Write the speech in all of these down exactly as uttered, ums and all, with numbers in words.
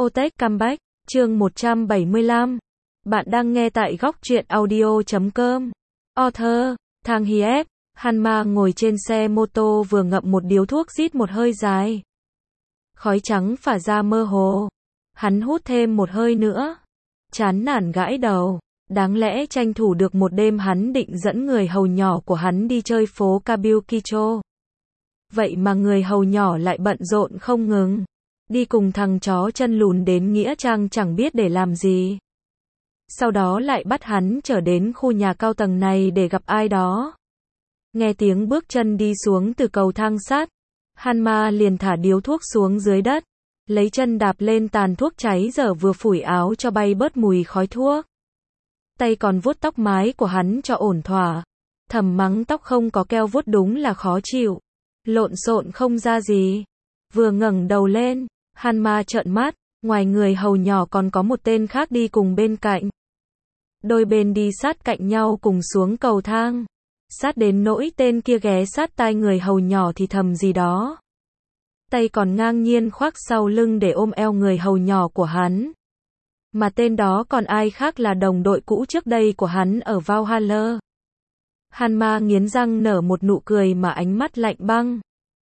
Otech Comeback, chương một trăm bảy mươi lăm. Bạn đang nghe tại góc truyện audio chấm com. Author, Thang Hiep. Hanma ngồi trên xe mô tô vừa ngậm một điếu thuốc rít một hơi dài. Khói trắng phả ra mơ hồ. Hắn hút thêm một hơi nữa. Chán nản gãi đầu. Đáng lẽ tranh thủ được một đêm hắn định dẫn người hầu nhỏ của hắn đi chơi phố Kabukicho. Vậy mà người hầu nhỏ lại bận rộn không ngừng. Đi cùng thằng chó chân lùn đến Nghĩa Trang chẳng biết để làm gì. Sau đó lại bắt hắn trở đến khu nhà cao tầng này để gặp ai đó. Nghe tiếng bước chân đi xuống từ cầu thang sắt, Hanma liền thả điếu thuốc xuống dưới đất, lấy chân đạp lên tàn thuốc cháy dở vừa phủi áo cho bay bớt mùi khói thuốc. Tay còn vuốt tóc mái của hắn cho ổn thỏa. Thầm mắng tóc không có keo vuốt đúng là khó chịu. Lộn xộn không ra gì. Vừa ngẩng đầu lên, Hanma trợn mắt, ngoài người hầu nhỏ còn có một tên khác đi cùng bên cạnh. Đôi bên đi sát cạnh nhau cùng xuống cầu thang. Sát đến nỗi tên kia ghé sát tai người hầu nhỏ thì thầm gì đó. Tay còn ngang nhiên khoác sau lưng để ôm eo người hầu nhỏ của hắn. Mà tên đó còn ai khác là đồng đội cũ trước đây của hắn ở Valhalla. Hanma nghiến răng nở một nụ cười mà ánh mắt lạnh băng.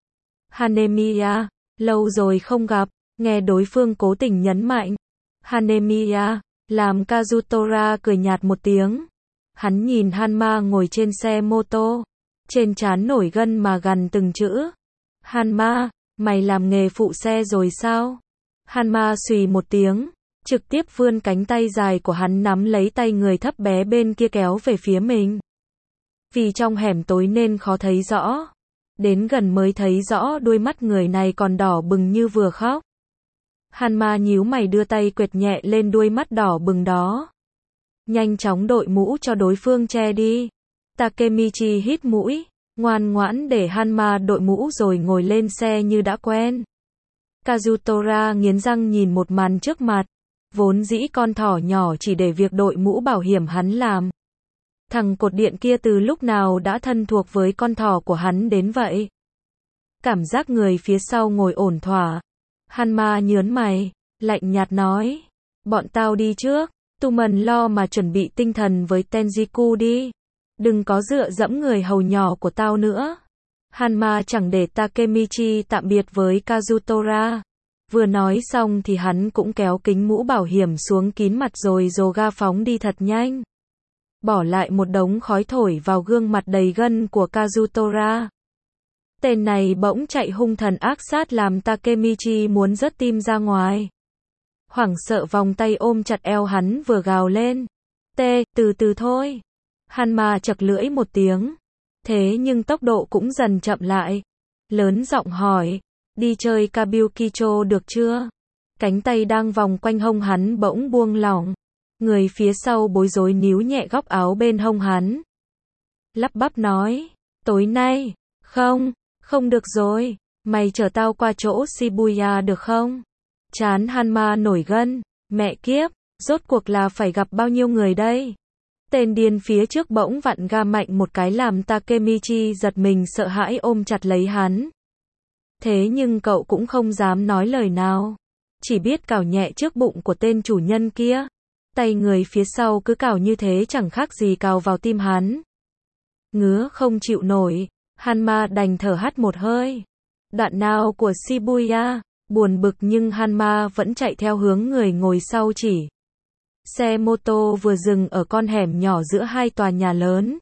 Hanemiya, lâu rồi không gặp, nghe đối phương cố tình nhấn mạnh. Hanemiya, làm Kazutora cười nhạt một tiếng. Hắn nhìn Hanma ngồi trên xe mô tô. Trên trán nổi gân mà gằn từng chữ. Hanma, mày làm nghề phụ xe rồi sao? Hanma xùy một tiếng. Trực tiếp vươn cánh tay dài của hắn nắm lấy tay người thấp bé bên kia kéo về phía mình. Vì trong hẻm tối nên khó thấy rõ. Đến gần mới thấy rõ đôi mắt người này còn đỏ bừng như vừa khóc. Hanma nhíu mày đưa tay quệt nhẹ lên đôi mắt đỏ bừng đó. Nhanh chóng đội mũ cho đối phương che đi. Takemichi hít mũi, ngoan ngoãn để Hanma đội mũ rồi ngồi lên xe như đã quen. Kazutora nghiến răng nhìn một màn trước mặt. Vốn dĩ con thỏ nhỏ chỉ để việc đội mũ bảo hiểm hắn làm. Thằng cột điện kia từ lúc nào đã thân thuộc với con thỏ của hắn đến vậy? Cảm giác người phía sau ngồi ổn thỏa. Hanma nhớn mày, lạnh nhạt nói. Bọn tao đi trước, Tumen lo mà chuẩn bị tinh thần với Tenjiku đi. Đừng có dựa dẫm người hầu nhỏ của tao nữa. Hanma chẳng để Takemichi tạm biệt với Kazutora. Vừa nói xong thì hắn cũng kéo kính mũ bảo hiểm xuống kín mặt rồi dồ ga phóng đi thật nhanh. Bỏ lại một đống khói thổi vào gương mặt đầy gân của Kazutora. Tên này bỗng chạy hung thần ác sát làm Takemichi muốn rớt tim ra ngoài. Hoảng sợ vòng tay ôm chặt eo hắn vừa gào lên. Tê, từ từ thôi. Hanma chật lưỡi một tiếng. Thế nhưng tốc độ cũng dần chậm lại. Lớn giọng hỏi. Đi chơi Kabukicho được chưa? Cánh tay đang vòng quanh hông hắn bỗng buông lỏng. Người phía sau bối rối níu nhẹ góc áo bên hông hắn. Lắp bắp nói. Tối nay, không, không được rồi. Mày chở tao qua chỗ Shibuya được không? Chán Hanma nổi gân. Mẹ kiếp, rốt cuộc là phải gặp bao nhiêu người đây? Tên điên phía trước bỗng vặn ga mạnh một cái làm Takemichi giật mình sợ hãi ôm chặt lấy hắn. Thế nhưng cậu cũng không dám nói lời nào. Chỉ biết cào nhẹ trước bụng của tên chủ nhân kia. Tay người phía sau cứ cào như thế chẳng khác gì cào vào tim hắn. Ngứa không chịu nổi. Hanma đành thở hắt một hơi. Đoạn nào của Shibuya. Buồn bực nhưng Hanma vẫn chạy theo hướng người ngồi sau chỉ. Xe mô tô vừa dừng ở con hẻm nhỏ giữa hai tòa nhà lớn.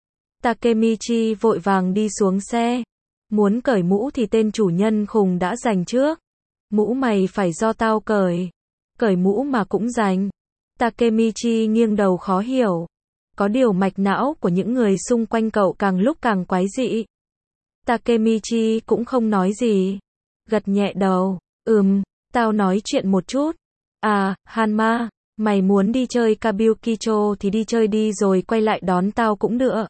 Takemichi vội vàng đi xuống xe. Muốn cởi mũ thì tên chủ nhân khùng đã giành trước. Mũ mày phải do tao cởi. Cởi mũ mà cũng giành. Takemichi nghiêng đầu khó hiểu. Có điều mạch não của những người xung quanh cậu càng lúc càng quái dị. Takemichi cũng không nói gì. Gật nhẹ đầu. Ừm, tao nói chuyện một chút. À, Hanma, mày muốn đi chơi Kabukicho thì đi chơi đi rồi quay lại đón tao cũng được.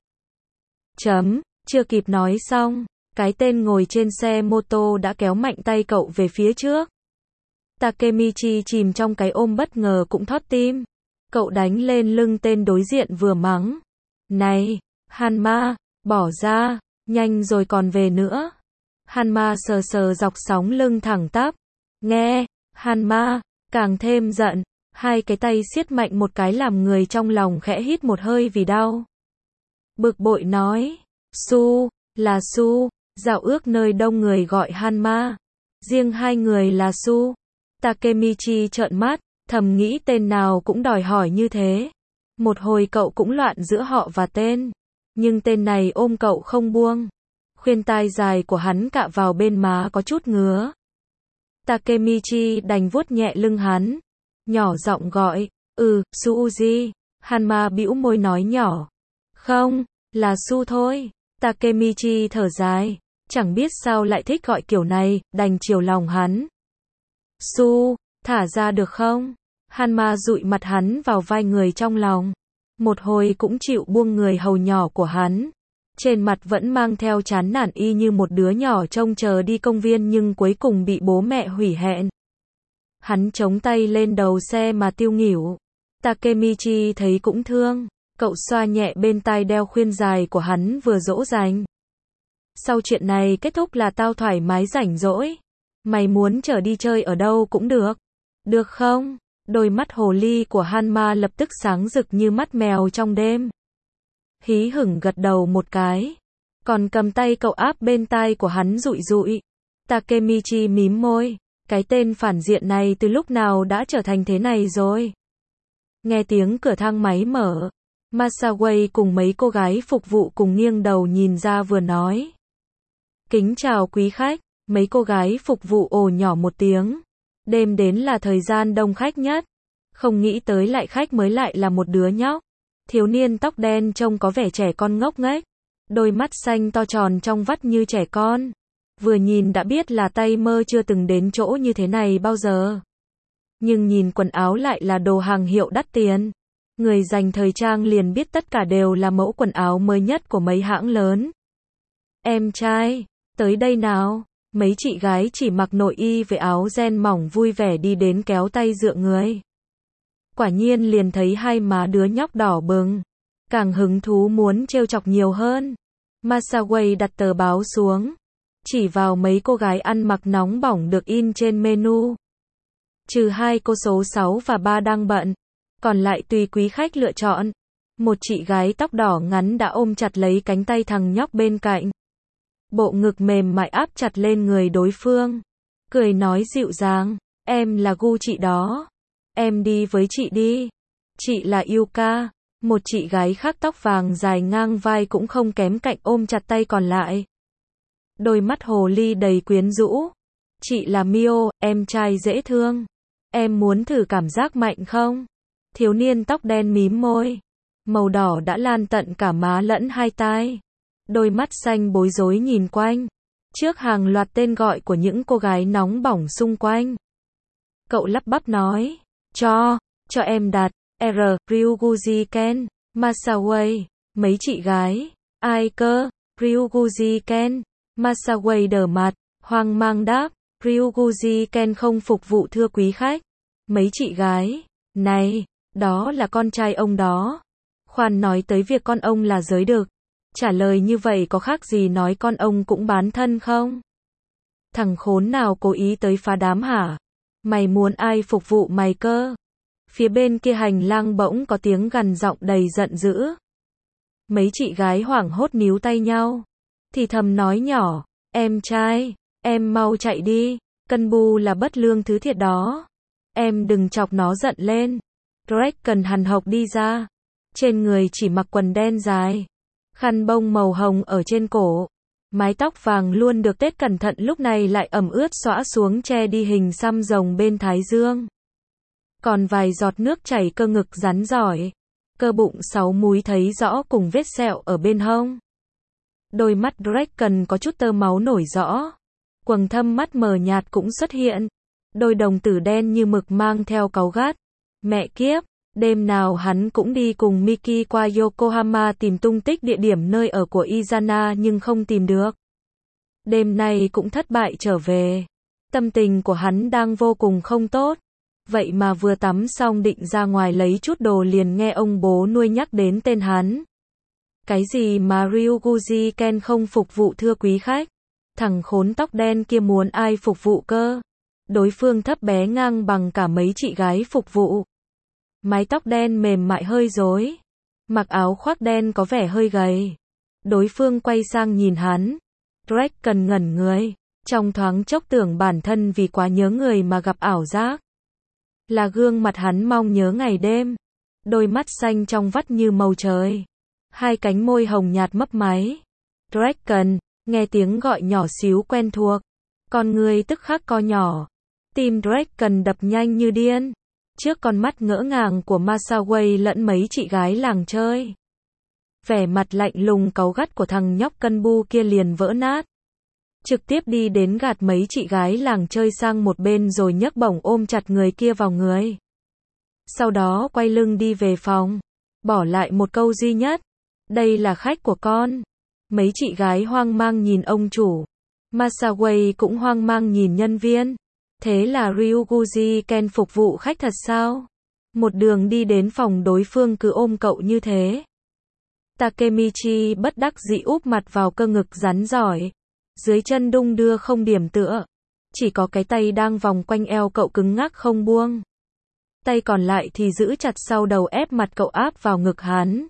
Chấm, chưa kịp nói xong. Cái tên ngồi trên xe mô tô đã kéo mạnh tay cậu về phía trước. Takemichi chìm trong cái ôm bất ngờ cũng thót tim. Cậu đánh lên lưng tên đối diện vừa mắng. Này, Hanma, bỏ ra, nhanh rồi còn về nữa. Hanma sờ sờ dọc sóng lưng thẳng tắp. Nghe, Hanma, càng thêm giận, hai cái tay siết mạnh một cái làm người trong lòng khẽ hít một hơi vì đau. Bực bội nói, Su, là Su, dạo ước nơi đông người gọi Hanma. Riêng hai người là Su. Takemichi trợn mắt, thầm nghĩ tên nào cũng đòi hỏi như thế. Một hồi cậu cũng loạn giữa họ và tên. Nhưng tên này ôm cậu không buông. Khuyên tai dài của hắn cạ vào bên má có chút ngứa. Takemichi đành vuốt nhẹ lưng hắn. Nhỏ giọng gọi, ừ, Suuji. Hanma bĩu môi nói nhỏ. Không, là Su thôi. Takemichi thở dài. Chẳng biết sao lại thích gọi kiểu này, đành chiều lòng hắn. Su, thả ra được không? Hanma dụi mặt hắn vào vai người trong lòng. Một hồi cũng chịu buông người hầu nhỏ của hắn. Trên mặt vẫn mang theo chán nản y như một đứa nhỏ trông chờ đi công viên nhưng cuối cùng bị bố mẹ hủy hẹn. Hắn chống tay lên đầu xe mà tiêu nghỉu. Takemichi thấy cũng thương. Cậu xoa nhẹ bên tai đeo khuyên dài của hắn vừa dỗ dành. Sau chuyện này kết thúc là tao thoải mái rảnh rỗi. Mày muốn chở đi chơi ở đâu cũng được. Được không? Đôi mắt hồ ly của Hanma lập tức sáng rực như mắt mèo trong đêm. Hí hửng gật đầu một cái. Còn cầm tay cậu áp bên tai của hắn dụi dụi. Takemichi mím môi. Cái tên phản diện này từ lúc nào đã trở thành thế này rồi? Nghe tiếng cửa thang máy mở. Masaway cùng mấy cô gái phục vụ cùng nghiêng đầu nhìn ra vừa nói. Kính chào quý khách. Mấy cô gái phục vụ ồ nhỏ một tiếng. Đêm đến là thời gian đông khách nhất. Không nghĩ tới lại khách mới lại là một đứa nhóc. Thiếu niên tóc đen trông có vẻ trẻ con ngốc nghếch. Đôi mắt xanh to tròn trong vắt như trẻ con. Vừa nhìn đã biết là tay mơ chưa từng đến chỗ như thế này bao giờ. Nhưng nhìn quần áo lại là đồ hàng hiệu đắt tiền. Người dành thời trang liền biết tất cả đều là mẫu quần áo mới nhất của mấy hãng lớn. Em trai, tới đây nào. Mấy chị gái chỉ mặc nội y với áo ren mỏng vui vẻ đi đến kéo tay dựa người. Quả nhiên liền thấy hai má đứa nhóc đỏ bừng. Càng hứng thú muốn trêu chọc nhiều hơn. Masaway đặt tờ báo xuống. Chỉ vào mấy cô gái ăn mặc nóng bỏng được in trên menu. Trừ hai cô số sáu và ba đang bận. Còn lại tùy quý khách lựa chọn. Một chị gái tóc đỏ ngắn đã ôm chặt lấy cánh tay thằng nhóc bên cạnh. Bộ ngực mềm mại áp chặt lên người đối phương. Cười nói dịu dàng. Em là gu chị đó. Em đi với chị đi. Chị là Yuka. Một chị gái khác tóc vàng dài ngang vai cũng không kém cạnh ôm chặt tay còn lại. Đôi mắt hồ ly đầy quyến rũ. Chị là Mio, em trai dễ thương. Em muốn thử cảm giác mạnh không? Thiếu niên tóc đen mím môi. Màu đỏ đã lan tận cả má lẫn hai tai. Đôi mắt xanh bối rối nhìn quanh. Trước hàng loạt tên gọi của những cô gái nóng bỏng xung quanh. Cậu lắp bắp nói. Cho, cho em đặt. R. Ryuguji Ken. Masaway. Mấy chị gái. Ai cơ? Ryuguji Ken. Masaway đờ mặt. Hoang mang đáp. Ryuguji Ken không phục vụ thưa quý khách. Mấy chị gái. Này, đó là con trai ông đó. Khoan nói tới việc con ông là giới đực. Trả lời như vậy có khác gì nói con ông cũng bán thân không? Thằng khốn nào cố ý tới phá đám hả? Mày muốn ai phục vụ mày cơ? Phía bên kia hành lang bỗng có tiếng gằn giọng đầy giận dữ. Mấy chị gái hoảng hốt níu tay nhau. Thì thầm nói nhỏ. Em trai, em mau chạy đi. Cân bu là bất lương thứ thiệt đó. Em đừng chọc nó giận lên. Greg cần hằn học đi ra. Trên người chỉ mặc quần đen dài. Khăn bông màu hồng ở trên cổ. Mái tóc vàng luôn được tết cẩn thận lúc này lại ẩm ướt xõa xuống che đi hình xăm rồng bên thái dương. Còn vài giọt nước chảy cơ ngực rắn giỏi. Cơ bụng sáu múi thấy rõ cùng vết sẹo ở bên hông. Đôi mắt Draken có chút tơ máu nổi rõ. Quầng thâm mắt mờ nhạt cũng xuất hiện. Đôi đồng tử đen như mực mang theo cáu gắt. Mẹ kiếp, đêm nào hắn cũng đi cùng Miki qua Yokohama tìm tung tích địa điểm nơi ở của Izana nhưng không tìm được. Đêm nay cũng thất bại trở về. Tâm tình của hắn đang vô cùng không tốt. Vậy mà vừa tắm xong định ra ngoài lấy chút đồ liền nghe ông bố nuôi nhắc đến tên hắn. Cái gì mà Ryuguji Ken không phục vụ thưa quý khách? Thằng khốn tóc đen kia muốn ai phục vụ cơ? Đối phương thấp bé ngang bằng cả mấy chị gái phục vụ. Mái tóc đen mềm mại hơi rối. Mặc áo khoác đen có vẻ hơi gầy. Đối phương quay sang nhìn hắn. Draken ngẩn người. Trong thoáng chốc tưởng bản thân vì quá nhớ người mà gặp ảo giác. Là gương mặt hắn mong nhớ ngày đêm. Đôi mắt xanh trong vắt như màu trời. Hai cánh môi hồng nhạt mấp máy. Draken, nghe tiếng gọi nhỏ xíu quen thuộc. Con người tức khắc co nhỏ. Tim Draken đập nhanh như điên. Trước con mắt ngỡ ngàng của Masaway lẫn mấy chị gái làng chơi. Vẻ mặt lạnh lùng cáu gắt của thằng nhóc cân bu kia liền vỡ nát. Trực tiếp đi đến gạt mấy chị gái làng chơi sang một bên rồi nhấc bổng ôm chặt người kia vào người. Sau đó quay lưng đi về phòng. Bỏ lại một câu duy nhất. Đây là khách của con. Mấy chị gái hoang mang nhìn ông chủ. Masaway cũng hoang mang nhìn nhân viên. Thế là Ryuguji Ken phục vụ khách thật sao? Một đường đi đến phòng đối phương cứ ôm cậu như thế. Takemichi bất đắc dĩ úp mặt vào cơ ngực rắn giỏi. Dưới chân đung đưa không điểm tựa. Chỉ có cái tay đang vòng quanh eo cậu cứng ngắc không buông. Tay còn lại thì giữ chặt sau đầu ép mặt cậu áp vào ngực hắn.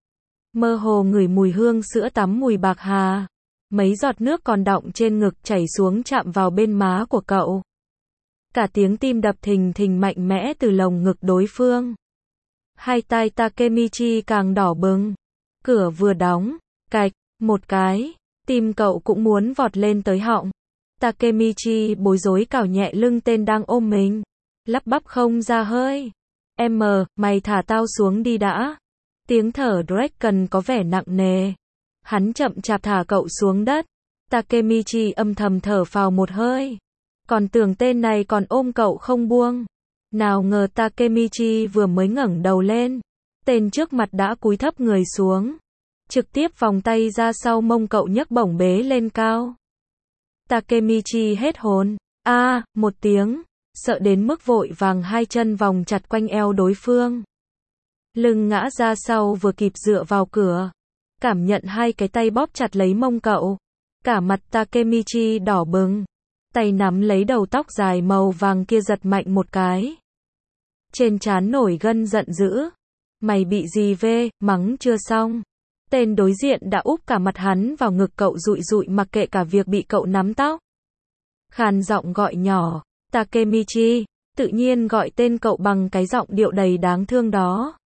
Mơ hồ ngửi mùi hương sữa tắm mùi bạc hà. Mấy giọt nước còn đọng trên ngực chảy xuống chạm vào bên má của cậu. Cả tiếng tim đập thình thình mạnh mẽ từ lồng ngực đối phương. Hai tay Takemichi càng đỏ bừng. Cửa vừa đóng, cạch, một cái, tim cậu cũng muốn vọt lên tới họng. Takemichi bối rối cào nhẹ lưng tên đang ôm mình. Lắp bắp không ra hơi. Em, mày thả tao xuống đi đã. Tiếng thở Draken có vẻ nặng nề. Hắn chậm chạp thả cậu xuống đất. Takemichi âm thầm thở phào một hơi. Còn tưởng tên này còn ôm cậu không buông. Nào ngờ Takemichi vừa mới ngẩng đầu lên. Tên trước mặt đã cúi thấp người xuống. Trực tiếp vòng tay ra sau mông cậu nhấc bổng bế lên cao. Takemichi hết hồn. A, à, một tiếng. Sợ đến mức vội vàng hai chân vòng chặt quanh eo đối phương. Lưng ngã ra sau vừa kịp dựa vào cửa. Cảm nhận hai cái tay bóp chặt lấy mông cậu. Cả mặt Takemichi đỏ bừng. Tay nắm lấy đầu tóc dài màu vàng kia giật mạnh một cái. Trên trán nổi gân giận dữ. Mày bị gì vê, mắng chưa xong. Tên đối diện đã úp cả mặt hắn vào ngực cậu dụi dụi mặc kệ cả việc bị cậu nắm tóc. Khàn giọng gọi nhỏ, Takemichi, tự nhiên gọi tên cậu bằng cái giọng điệu đầy đáng thương đó.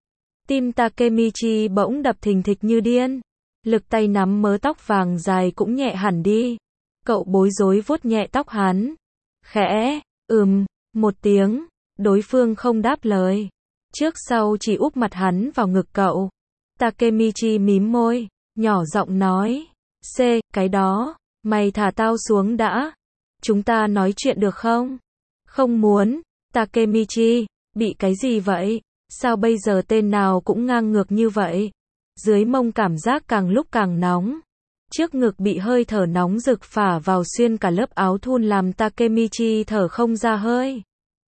Tim Takemichi bỗng đập thình thịch như điên. Lực tay nắm mớ tóc vàng dài cũng nhẹ hẳn đi. Cậu bối rối vuốt nhẹ tóc hắn. Khẽ, ừm, một tiếng, đối phương không đáp lời. Trước sau chỉ úp mặt hắn vào ngực cậu. Takemichi mím môi, nhỏ giọng nói. C, cái đó, mày thả tao xuống đã. Chúng ta nói chuyện được không? Không muốn. Takemichi, bị cái gì vậy? Sao bây giờ tên nào cũng ngang ngược như vậy? Dưới mông cảm giác càng lúc càng nóng. Trước ngực bị hơi thở nóng rực phả vào xuyên cả lớp áo thun làm Takemichi thở không ra hơi.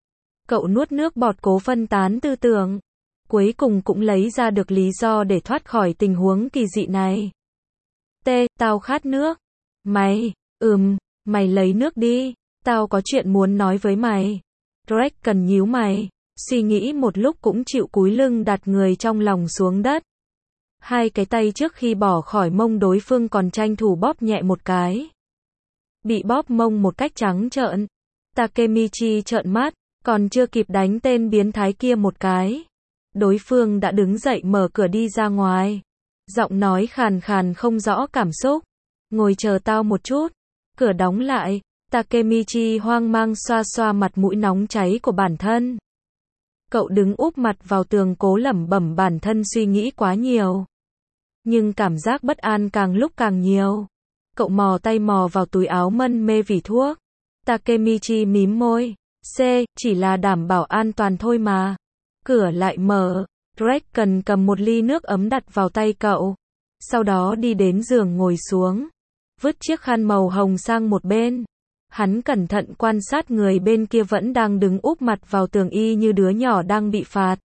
Cậu nuốt nước bọt cố phân tán tư tưởng. Cuối cùng cũng lấy ra được lý do để thoát khỏi tình huống kỳ dị này. T, tao khát nước. Mày, ừm, mày lấy nước đi. Tao có chuyện muốn nói với mày. Draken nhíu mày. Suy nghĩ một lúc cũng chịu cúi lưng đặt người trong lòng xuống đất. Hai cái tay trước khi bỏ khỏi mông đối phương còn tranh thủ bóp nhẹ một cái. Bị bóp mông một cách trắng trợn. Takemichi trợn mắt, còn chưa kịp đánh tên biến thái kia một cái. Đối phương đã đứng dậy mở cửa đi ra ngoài. Giọng nói khàn khàn không rõ cảm xúc. Ngồi chờ tao một chút. Cửa đóng lại. Takemichi hoang mang xoa xoa mặt mũi nóng cháy của bản thân. Cậu đứng úp mặt vào tường cố lẩm bẩm bản thân suy nghĩ quá nhiều. Nhưng cảm giác bất an càng lúc càng nhiều. Cậu mò tay mò vào túi áo mân mê vỉ thuốc. Takemichi mím môi. C, chỉ là đảm bảo an toàn thôi mà. Cửa lại mở. Draken cầm một ly nước ấm đặt vào tay cậu. Sau đó đi đến giường ngồi xuống. Vứt chiếc khăn màu hồng sang một bên. Hắn cẩn thận quan sát người bên kia vẫn đang đứng úp mặt vào tường y như đứa nhỏ đang bị phạt.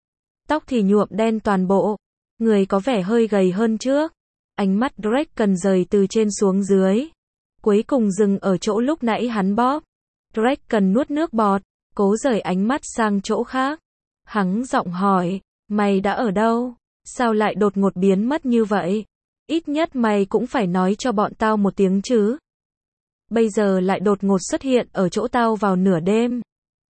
Tóc thì nhuộm đen toàn bộ. Người có vẻ hơi gầy hơn trước. Ánh mắt Draken rời từ trên xuống dưới. Cuối cùng dừng ở chỗ lúc nãy hắn bóp. Draken nuốt nước bọt, cố rời ánh mắt sang chỗ khác. Hắn giọng hỏi, mày đã ở đâu? Sao lại đột ngột biến mất như vậy? Ít nhất mày cũng phải nói cho bọn tao một tiếng chứ. Bây giờ lại đột ngột xuất hiện ở chỗ tao vào nửa đêm.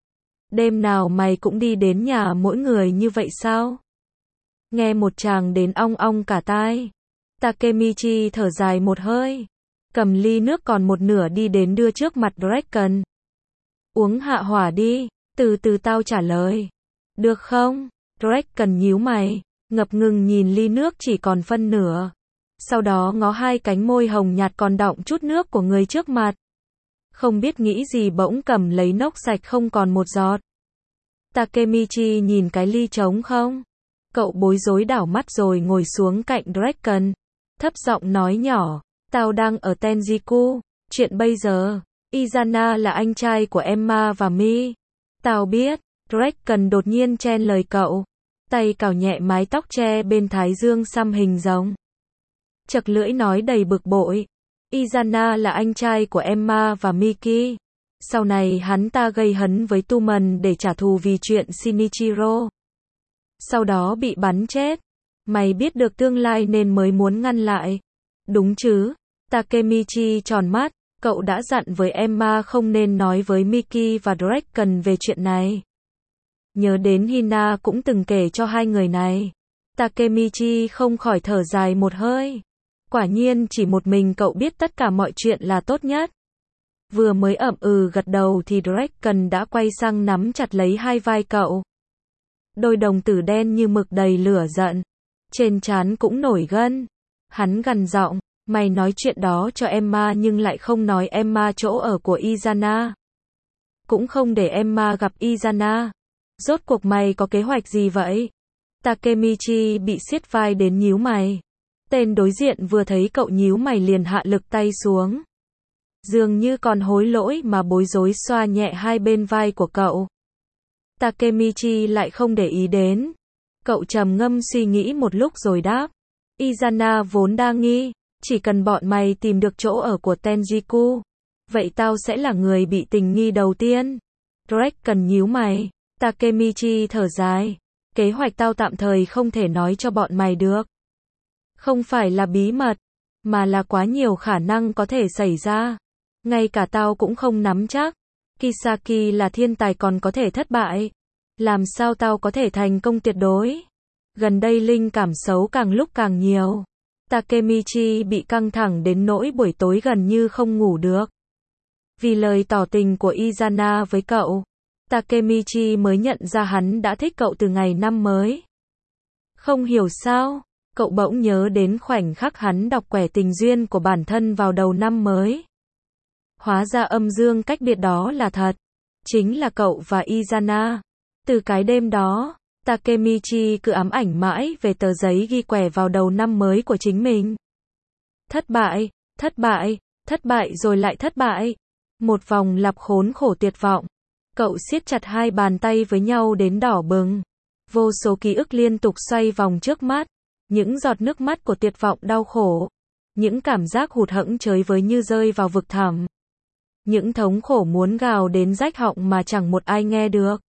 Đêm nào mày cũng đi đến nhà mỗi người như vậy sao? Nghe một tràng đến ong ong cả tai. Takemichi thở dài một hơi. Cầm ly nước còn một nửa đi đến đưa trước mặt Draken. Uống hạ hỏa đi, từ từ tao trả lời. Được không? Draken nhíu mày, ngập ngừng nhìn ly nước chỉ còn phân nửa. Sau đó ngó hai cánh môi hồng nhạt còn đọng chút nước của người trước mặt. Không biết nghĩ gì bỗng cầm lấy nốc sạch không còn một giọt. Takemichi nhìn cái ly trống không? Cậu bối rối đảo mắt rồi ngồi xuống cạnh Draken. Thấp giọng nói nhỏ, tao đang ở Tenjiku, chuyện bây giờ, Izana là anh trai của Emma và Mi. Tao biết, Draken đột nhiên chen lời cậu, tay cào nhẹ mái tóc che bên thái dương xăm hình rồng. Chật lưỡi nói đầy bực bội, Izana là anh trai của Emma và Miki. Sau này hắn ta gây hấn với Tumen để trả thù vì chuyện Shinichiro. Sau đó bị bắn chết. Mày biết được tương lai nên mới muốn ngăn lại. Đúng chứ? Takemichi tròn mắt, cậu đã dặn với Emma không nên nói với Miki và Draken về chuyện này. Nhớ đến Hina cũng từng kể cho hai người này. Takemichi không khỏi thở dài một hơi. Quả nhiên chỉ một mình cậu biết tất cả mọi chuyện là tốt nhất. Vừa mới ậm ừ gật đầu thì Draken đã quay sang nắm chặt lấy hai vai cậu. Đôi đồng tử đen như mực đầy lửa giận. Trên trán cũng nổi gân. Hắn gằn giọng, mày nói chuyện đó cho Emma nhưng lại không nói Emma chỗ ở của Izana. Cũng không để Emma gặp Izana. Rốt cuộc mày có kế hoạch gì vậy? Takemichi bị siết vai đến nhíu mày. Tên đối diện vừa thấy cậu nhíu mày liền hạ lực tay xuống. Dường như còn hối lỗi mà bối rối xoa nhẹ hai bên vai của cậu. Takemichi lại không để ý đến. Cậu trầm ngâm suy nghĩ một lúc rồi đáp. Izana vốn đa nghi, chỉ cần bọn mày tìm được chỗ ở của Tenjiku, vậy tao sẽ là người bị tình nghi đầu tiên. Draken nhíu mày. Takemichi thở dài. Kế hoạch tao tạm thời không thể nói cho bọn mày được. Không phải là bí mật, mà là quá nhiều khả năng có thể xảy ra. Ngay cả tao cũng không nắm chắc. Kisaki là thiên tài còn có thể thất bại. Làm sao tao có thể thành công tuyệt đối? Gần đây linh cảm xấu càng lúc càng nhiều. Takemichi bị căng thẳng đến nỗi buổi tối gần như không ngủ được. Vì lời tỏ tình của Izana với cậu, Takemichi mới nhận ra hắn đã thích cậu từ ngày năm mới. Không hiểu sao, cậu bỗng nhớ đến khoảnh khắc hắn đọc quẻ tình duyên của bản thân vào đầu năm mới. Hóa ra âm dương cách biệt đó là thật. Chính là cậu và Izana. Từ cái đêm đó, Takemichi cứ ám ảnh mãi về tờ giấy ghi quẻ vào đầu năm mới của chính mình. Thất bại, thất bại, thất bại rồi lại thất bại. Một vòng lặp khốn khổ tuyệt vọng. Cậu siết chặt hai bàn tay với nhau đến đỏ bừng. Vô số ký ức liên tục xoay vòng trước mắt. Những giọt nước mắt của tuyệt vọng đau khổ. Những cảm giác hụt hẫng chới với như rơi vào vực thẳm. Những thống khổ muốn gào đến rách họng mà chẳng một ai nghe được.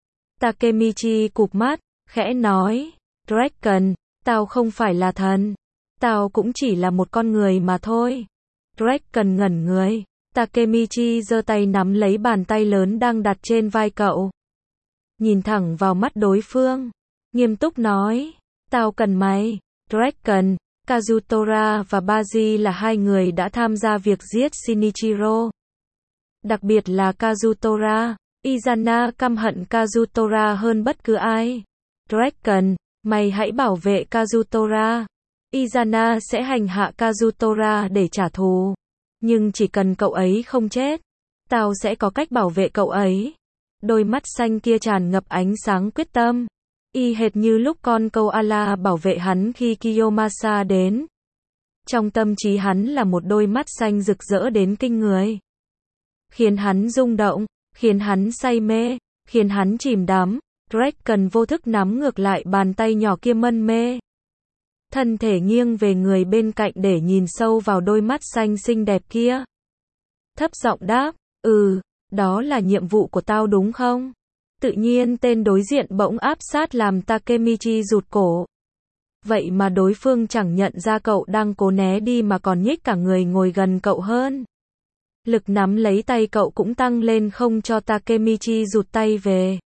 Takemichi cụp mắt, khẽ nói, Draken, tao không phải là thần. Tao cũng chỉ là một con người mà thôi. Draken ngẩn người. Takemichi giơ tay nắm lấy bàn tay lớn đang đặt trên vai cậu. Nhìn thẳng vào mắt đối phương. Nghiêm túc nói, tao cần mày. Draken, Kazutora và Baji là hai người đã tham gia việc giết Shinichiro. Đặc biệt là Kazutora. Izana căm hận Kazutora hơn bất cứ ai. Draken, mày hãy bảo vệ Kazutora. Izana sẽ hành hạ Kazutora để trả thù. Nhưng chỉ cần cậu ấy không chết, tao sẽ có cách bảo vệ cậu ấy. Đôi mắt xanh kia tràn ngập ánh sáng quyết tâm. Y hệt như lúc con koala bảo vệ hắn khi Kiyomasa đến. Trong tâm trí hắn là một đôi mắt xanh rực rỡ đến kinh người. Khiến hắn rung động, khiến hắn say mê, khiến hắn chìm đắm. Draken vô thức nắm ngược lại bàn tay nhỏ kia mân mê. Thân thể nghiêng về người bên cạnh để nhìn sâu vào đôi mắt xanh xinh đẹp kia. Thấp giọng đáp, ừ, Đó là nhiệm vụ của tao đúng không? Tự nhiên tên đối diện bỗng áp sát làm Takemichi rụt cổ. Vậy mà đối phương chẳng nhận ra cậu đang cố né đi mà còn nhích cả người ngồi gần cậu hơn. Lực nắm lấy tay cậu cũng tăng lên không cho Takemichi rụt tay về.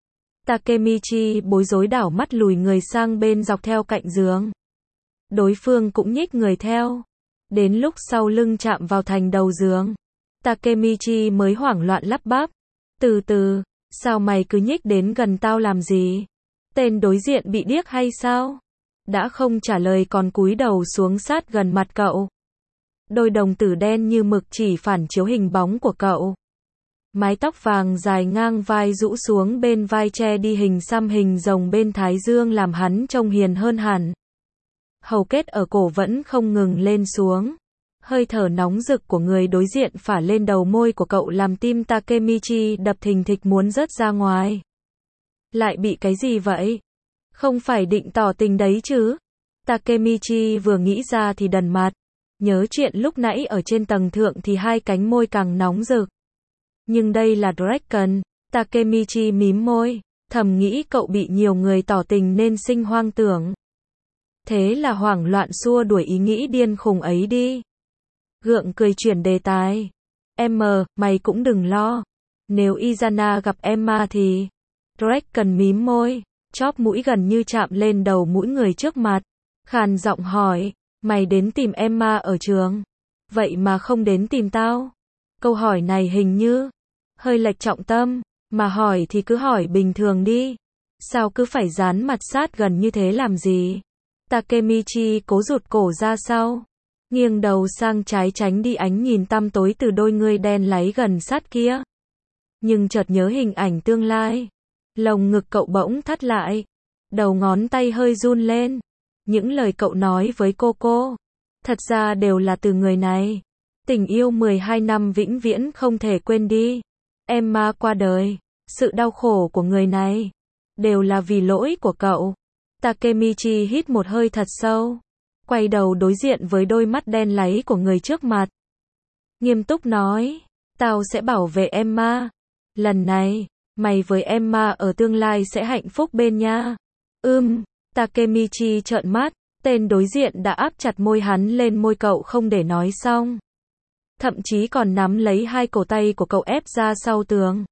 Takemichi bối rối đảo mắt lùi người sang bên dọc theo cạnh giường. Đối phương cũng nhích người theo. Đến lúc sau lưng chạm vào thành đầu giường, Takemichi mới hoảng loạn lắp bắp. Từ từ, sao mày cứ nhích đến gần tao làm gì? Tên đối diện bị điếc hay sao? Đã không trả lời còn cúi đầu xuống sát gần mặt cậu. Đôi đồng tử đen như mực chỉ phản chiếu hình bóng của cậu. Mái tóc vàng dài ngang vai rũ xuống bên vai che đi hình xăm hình rồng bên thái dương làm hắn trông hiền hơn hẳn. Hầu kết ở cổ vẫn không ngừng lên xuống. Hơi thở nóng rực của người đối diện phả lên đầu môi của cậu làm tim Takemichi đập thình thịch muốn rớt ra ngoài. Lại bị cái gì vậy? Không phải định tỏ tình đấy chứ? Takemichi vừa nghĩ ra thì đần mặt. Nhớ chuyện lúc nãy ở trên tầng thượng thì hai cánh môi càng nóng rực. Nhưng đây là Dragon. Takemichi mím môi, thầm nghĩ cậu bị nhiều người tỏ tình nên sinh hoang tưởng. Thế là hoảng loạn xua đuổi ý nghĩ điên khùng ấy đi. Gượng cười chuyển đề tài. Em, mày cũng đừng lo. Nếu Izana gặp Emma thì... Dragon mím môi, chóp mũi gần như chạm lên đầu mũi người trước mặt. Khàn giọng hỏi, mày đến tìm Emma ở trường. Vậy mà không đến tìm tao. Câu hỏi này hình như hơi lệch trọng tâm. Mà hỏi thì cứ hỏi bình thường đi. Sao cứ phải dán mặt sát gần như thế làm gì? Takemichi cố rụt cổ ra sau. Nghiêng đầu sang trái tránh đi ánh nhìn tăm tối từ đôi ngươi đen láy gần sát kia. Nhưng chợt nhớ hình ảnh tương lai. Lồng ngực cậu bỗng thắt lại. Đầu ngón tay hơi run lên. Những lời cậu nói với cô cô. Thật ra đều là từ người này. Tình yêu mười hai năm vĩnh viễn không thể quên đi. Emma qua đời. Sự đau khổ của người này. Đều là vì lỗi của cậu. Takemichi hít một hơi thật sâu. Quay đầu đối diện với đôi mắt đen láy của người trước mặt. Nghiêm túc nói. Tao sẽ bảo vệ Emma. Lần này, mày với Emma ở tương lai sẽ hạnh phúc bên nha. Ưm, Takemichi trợn mắt. Tên đối diện đã áp chặt môi hắn lên môi cậu không để nói xong. Thậm chí còn nắm lấy hai cổ tay của cậu ép ra sau tường.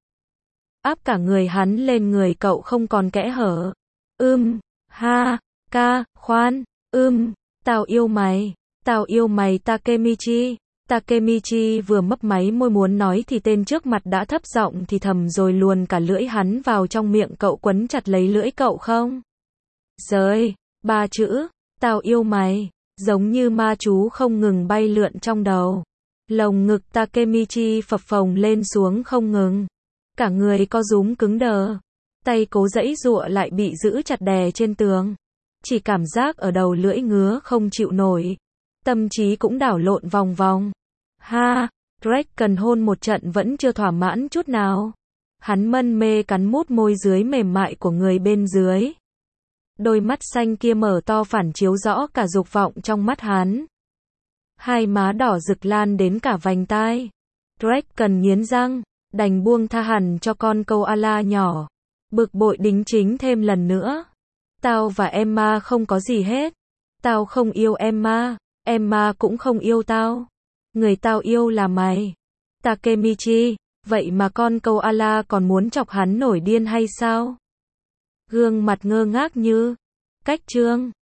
Áp cả người hắn lên người cậu không còn kẽ hở. Ưm, ha, ca, khoan, ưm, tao yêu mày, tao yêu mày Takemichi. Takemichi vừa mấp máy môi muốn nói thì tên trước mặt đã thấp giọng thì thầm rồi luồn cả lưỡi hắn vào trong miệng cậu quấn chặt lấy lưỡi cậu không. Rời, ba chữ, tao yêu mày, giống như ma chú không ngừng bay lượn trong đầu. Lồng ngực Takemichi phập phồng lên xuống không ngừng. Cả người co rúm cứng đờ. Tay cố giãy giụa lại bị giữ chặt đè trên tường. Chỉ cảm giác ở đầu lưỡi ngứa không chịu nổi. Tâm trí cũng đảo lộn vòng vòng. Ha, Drake cần hôn một trận vẫn chưa thỏa mãn chút nào. Hắn mân mê cắn mút môi dưới mềm mại của người bên dưới. Đôi mắt xanh kia mở to phản chiếu rõ cả dục vọng trong mắt hắn. Hai má đỏ rực lan đến cả vành tai. Drake cần nghiến răng, đành buông tha hẳn cho con koala nhỏ. Bực bội đính chính thêm lần nữa. Tao và Emma không có gì hết. Tao không yêu Emma, Emma cũng không yêu tao. Người tao yêu là mày. Takemichi, vậy mà con koala còn muốn chọc hắn nổi điên hay sao? Gương mặt ngơ ngác như cách trương.